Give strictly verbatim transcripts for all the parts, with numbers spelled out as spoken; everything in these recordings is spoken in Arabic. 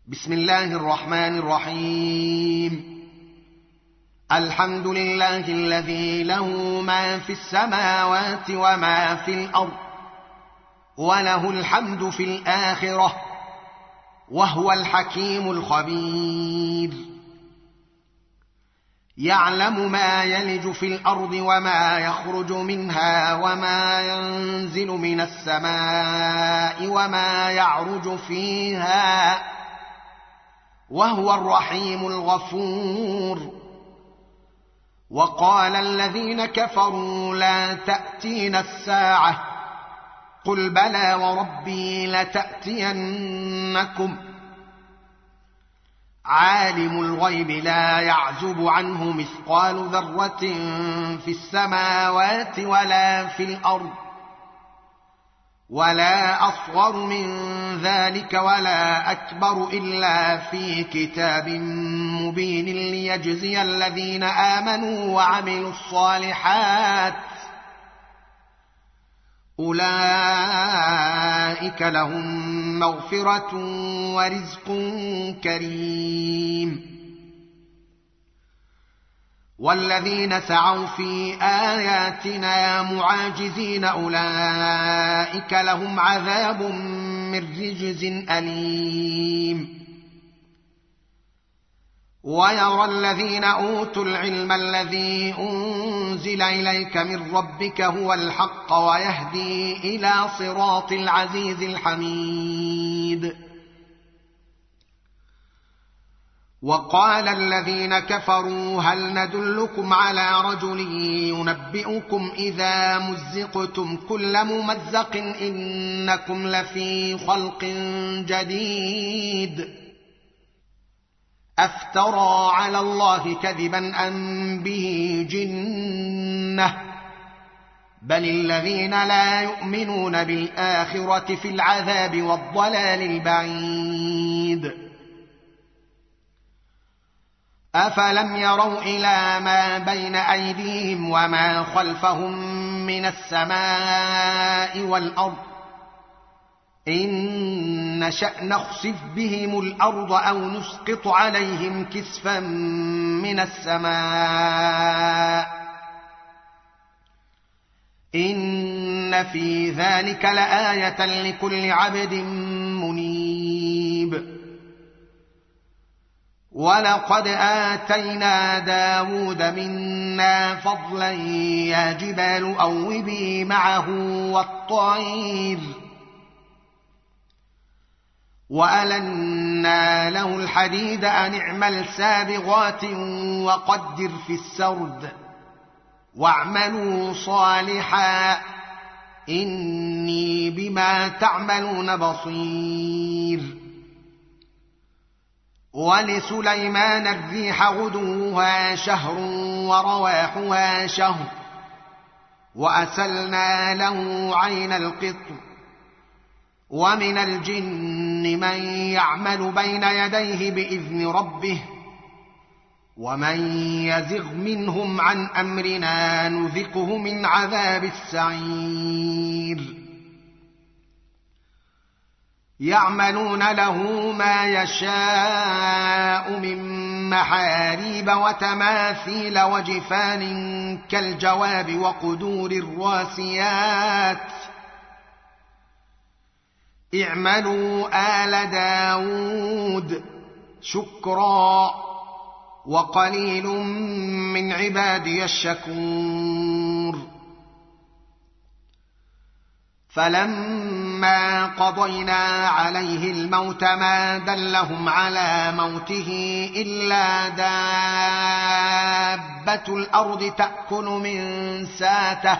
بسم الله الرحمن الرحيم. الحمد لله الذي له ما في السماوات وما في الأرض وله الحمد في الآخرة وهو الحكيم الخبير. يعلم ما يلج في الأرض وما يخرج منها وما ينزل من السماء وما يعرج فيها وهو الرحيم الغفور. وقال الذين كفروا لا تأتينا الساعة قل بلى وربي لتأتينكم عالم الغيب لا يعزب عنه مثقال ذرة في السماوات ولا في الأرض ولا أصغر من ذلك ولا أكبر إلا في كتاب مبين ليجزي الذين آمنوا وعملوا الصالحات أولئك لهم مغفرة ورزق كريم. والذين سعوا في آياتنا معاجزين أولئك لهم عذاب من رجز أليم. ويرى الذين أوتوا العلم الذي أنزل إليك من ربك هو الحق ويهدي إلى صراط العزيز الحميد. وقال الذين كفروا هل ندلكم على رجل ينبئكم إذا مزقتم كل ممزق إنكم لفي خلق جديد أفترى على الله كذبا أم به جنة بل الذين لا يؤمنون بالآخرة في العذاب والضلال البعيد. أفلم يروا إلى ما بين أيديهم وما خلفهم من السماء والأرض إن نشأ نخسف بهم الأرض أو نسقط عليهم كسفا من السماء إن في ذلك لآية لكل عبد منيب. ولقد آتينا داود منا فضلا يا جبال أوبي معه والطير وألنا له الحديد أن اعمل سابغات وقدر في السرد واعملوا صالحا إني بما تعملون بصير. ولسليمان الريح غدوها شهر ورواحها شهر وأسلنا له عين القطر ومن الجن من يعمل بين يديه بإذن ربه ومن يزغ منهم عن أمرنا نذقه من عذاب السعير. يعملون له ما يشاء من محاريب وتماثيل وجفان كالجواب وقدور الراسيات اعملوا آل داود شكرا وقليل من عبادي الشكور. فلما قضينا عليه الموت ما دلهم على موته إلا دابة الأرض تأكل من ساته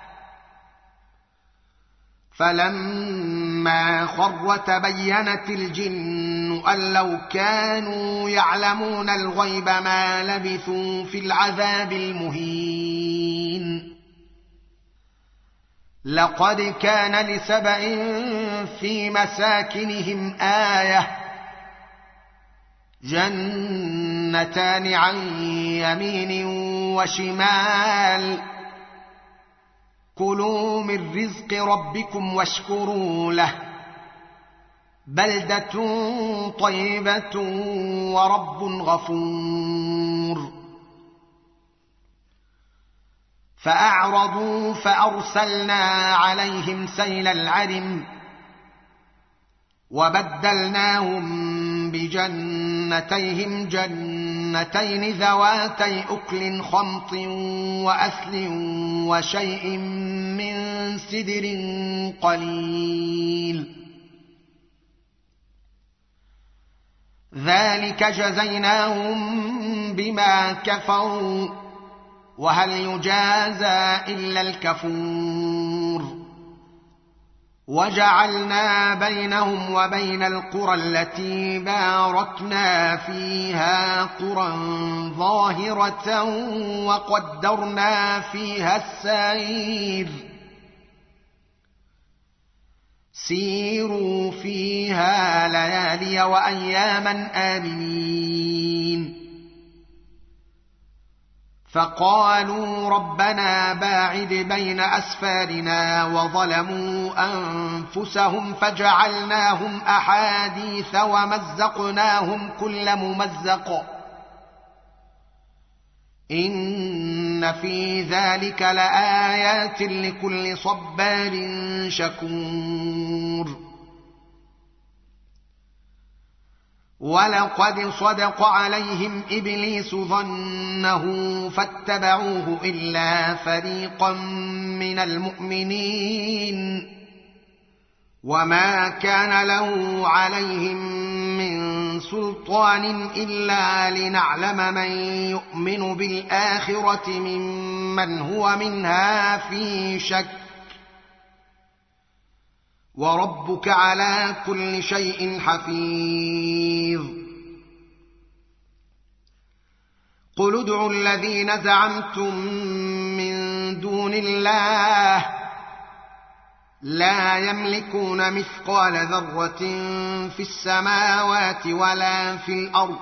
فلما خر تبينت الجن أن لو كانوا يعلمون الغيب ما لبثوا في العذاب المهين. لقد كان لسبأ في مساكنهم آية جنتان عن يمين وشمال كلوا من رزق ربكم واشكروا له بلدة طيبة ورب غفور. فأعرضوا فأرسلنا عليهم سيل العرم وبدلناهم بجنتيهم جنتين ذواتي أكل خمط وأثل وشيء من سدر قليل، ذلك جزيناهم بما كفروا وهل يجازى إلا الكفور. وجعلنا بينهم وبين القرى التي باركنا فيها قرى ظاهرة وقدرنا فيها السير، سيروا فيها ليالي وأياما آمنين. فقالوا ربنا باعد بين أسفارنا وظلموا أنفسهم فجعلناهم أحاديث ومزقناهم كل ممزق، إن في ذلك لآيات لكل صبار شكور. ولقد صدق عليهم إبليس ظنه فاتبعوه إلا فريقا من المؤمنين، وما كان له عليهم من سلطان إلا لنعلم من يؤمن بالآخرة ممن هو منها في شك، وربك على كل شيء حفيظ. قل ادعوا الذين زعمتم من دون الله لا يملكون مثقال ذرة في السماوات ولا في الأرض،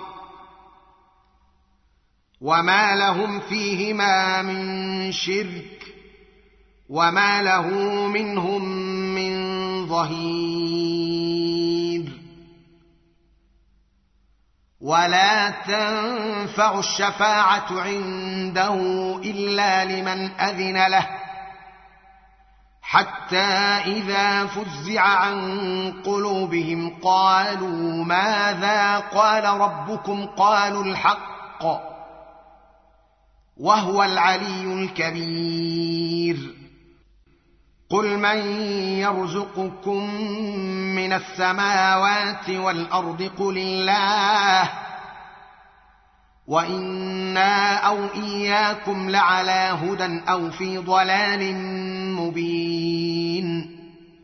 وما لهم فيهما من شرك وما له منهم من ظهير. ولا تنفع الشفاعة عنده إلا لمن أذن له، حتى إذا فزع عن قلوبهم قالوا ماذا قال ربكم قالوا الحق وهو العلي الكبير. قل من يرزقكم من السماوات والأرض قل الله وإنا أو إياكم لعلى هدى أو في ضلال مبين.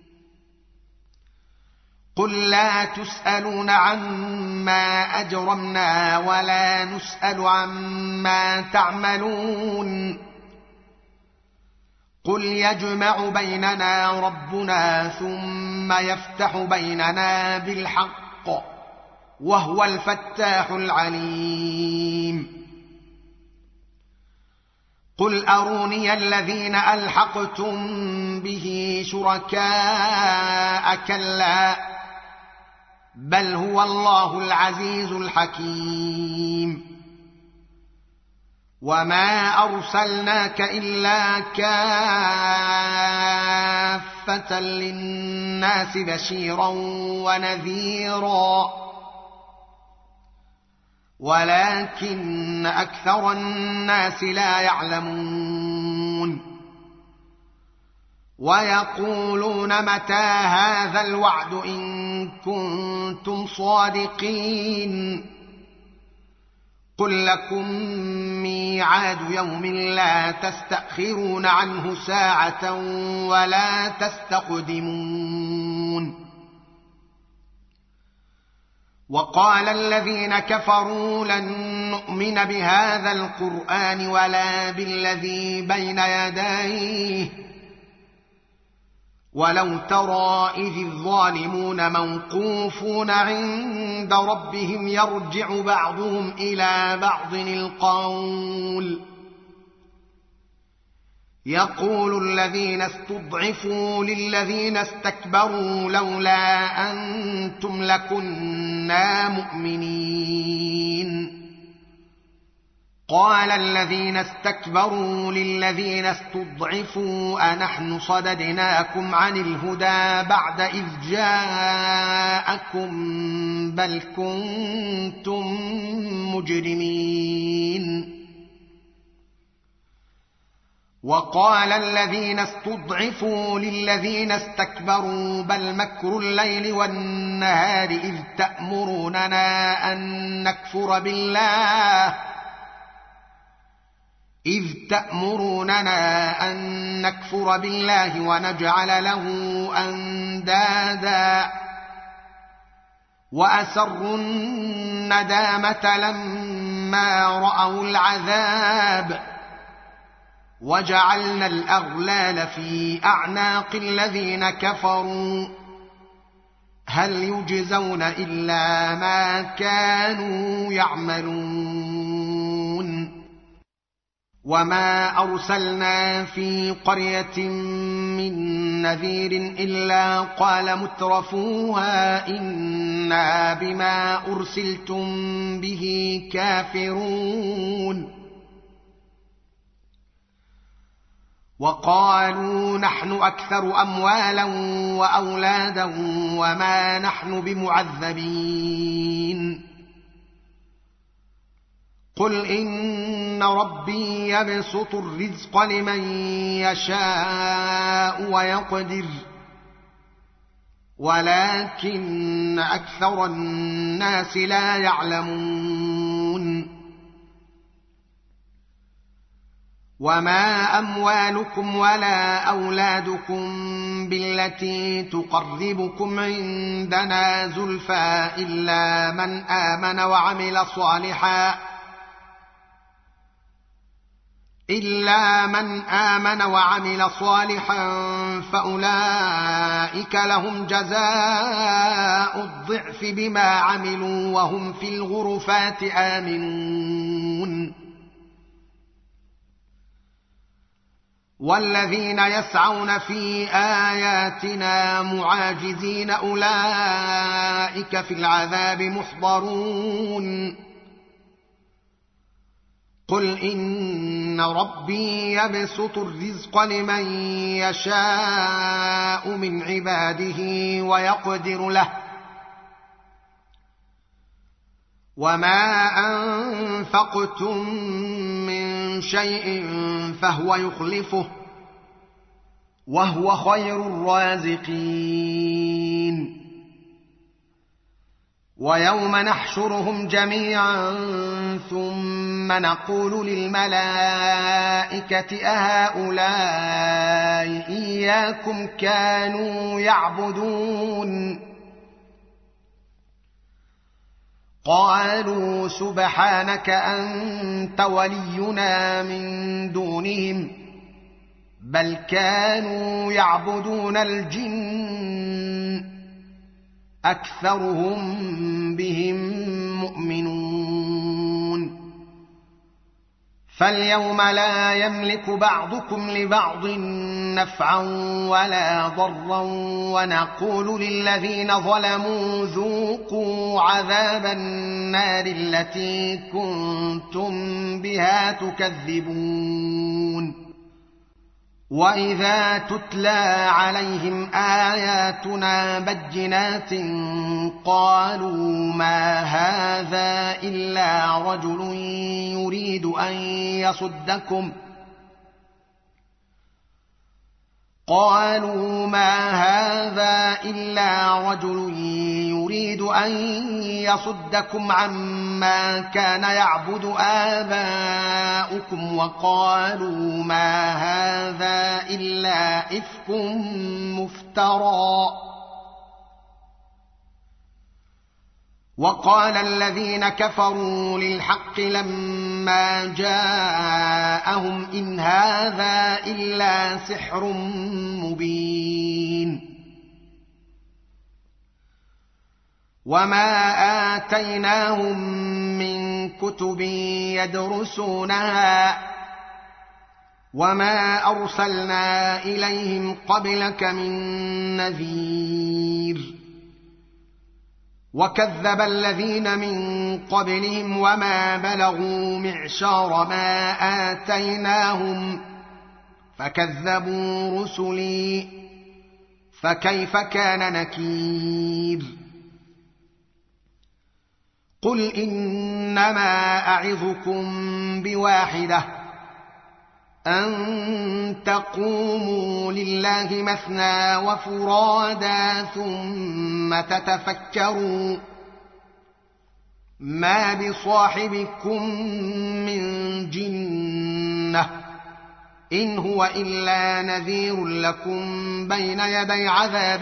قل لا تسألون عما أجرمنا ولا نسأل عما تعملون. قل يجمع بيننا ربنا ثم يفتح بيننا بالحق وهو الفتاح العليم. قل أروني الذين ألحقتم به شركاء كلا بل هو الله العزيز الحكيم. وما أرسلناك إلا كافة للناس بشيرا ونذيرا ولكن أكثر الناس لا يعلمون. ويقولون متى هذا الوعد إن كنتم صادقين. قل لكم ميعاد يوم لا تستأخرون عنه ساعة ولا تستقدمون. وقال الذين كفروا لن نؤمن بهذا القرآن ولا بالذي بين يديه ولو ترى إذ الظالمون موقوفون عند ربهم يرجع بعضهم إلى بعض القول يقول الذين استضعفوا للذين استكبروا لولا أنتم لكنا مؤمنين قال الذين استكبروا للذين استضعفوا أنحن صددناكم عن الهدى بعد إذ جاءكم بل كنتم مجرمين وقال الذين استضعفوا للذين استكبروا بل مكر الليل والنهار إذ تأمروننا أن نكفر بالله إذ تأمروننا أن نكفر بالله ونجعل له أندادا وأسروا الندامة لما رأوا العذاب وجعلنا الأغلال في أعناق الذين كفروا هل يجزون إلا ما كانوا يعملون وما أرسلنا في قرية من نذير إلا قال مترفوها إنا بما أرسلتم به كافرون وقالوا نحن أكثر أموالا وأولادا وما نحن بمعذبين قل إن ربي يبسط الرزق لمن يشاء ويقدر ولكن أكثر الناس لا يعلمون وما أموالكم ولا أولادكم بالتي تقربكم عندنا زلفى إلا من آمن وعمل صالحا إلا من آمن وعمل صالحا فأولئك لهم جزاء الضعف بما عملوا وهم في الغرفات آمنون والذين يسعون في آياتنا معاجزين أولئك في العذاب محضرون قل إن ربي يبسط الرزق لمن يشاء من عباده ويقدر له وما أنفقتم من شيء فهو يخلفه وهو خير الرازقين ويوم نحشرهم جميعا ثم نقول للملائكة أهؤلاء إياكم كانوا يعبدون قالوا سبحانك أنت ولينا من دونهم بل كانوا يعبدون الجن أكثرهم بهم مؤمنون فاليوم لا يملك بعضكم لبعض نفعا ولا ضرا ونقول للذين ظلموا ذوقوا عذاب النار التي كنتم بها تكذبون وإذا تتلى عليهم آياتنا بينات قالوا ما هذا إلا رجل يريد أن يصدكم قالوا ما هذا إلا رجل يريد أن يصدكم عما كان يعبد آباؤكم وقالوا ما هذا إلا إفك مفترى وقال الذين كفروا للحق لما جاءهم إن هذا إلا سحر مبين وما آتيناهم من كتب يدرسونها وما أرسلنا إليهم قبلك من نذير وكذب الذين من قبلهم وما بلغوا معشار ما آتيناهم فكذبوا رسلي فكيف كان نكير قل إنما أعظكم بواحدة أن تقوموا لله مثنى وفرادا ثم تتفكروا ما بصاحبكم من جنة إن هو إلا نذير لكم بين يدي عذاب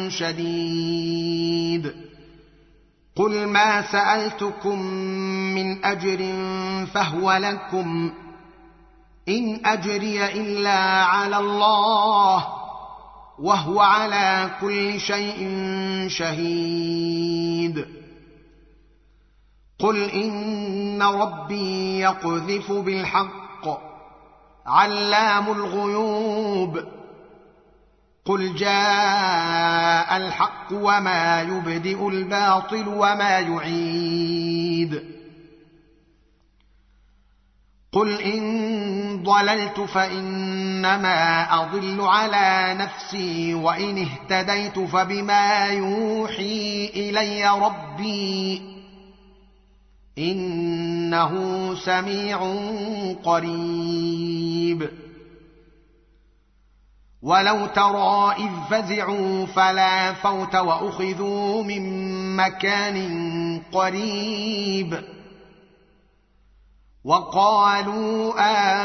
شديد قل ما سألتكم من أجر فهو لكم إن أجري إلا على الله وهو على كل شيء شهيد قل إن ربي يقذف بالحق علام الغيوب قل جاء الحق وما يبدئ الباطل وما يعيد قل إن ضللت فإنما أضل على نفسي وإن اهتديت فبما يوحي إلي ربي إنه سميع قريب ولو ترى إذ فزعوا فلا فوت وأخذوا من مكان قريب وقالوا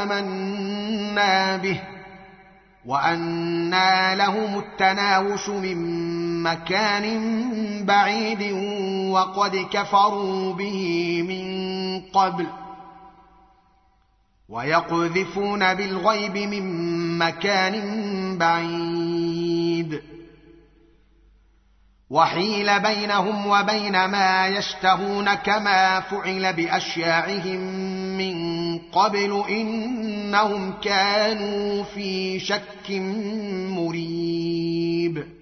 آمنا به وأنى لهم التناوش من مكان بعيد وقد كفروا به من قبل ويقذفون بالغيب من مكان بعيد وحيل بينهم وبين ما يشتهون كما فعل بأشياعهم من قبل إنهم كانوا في شك مريب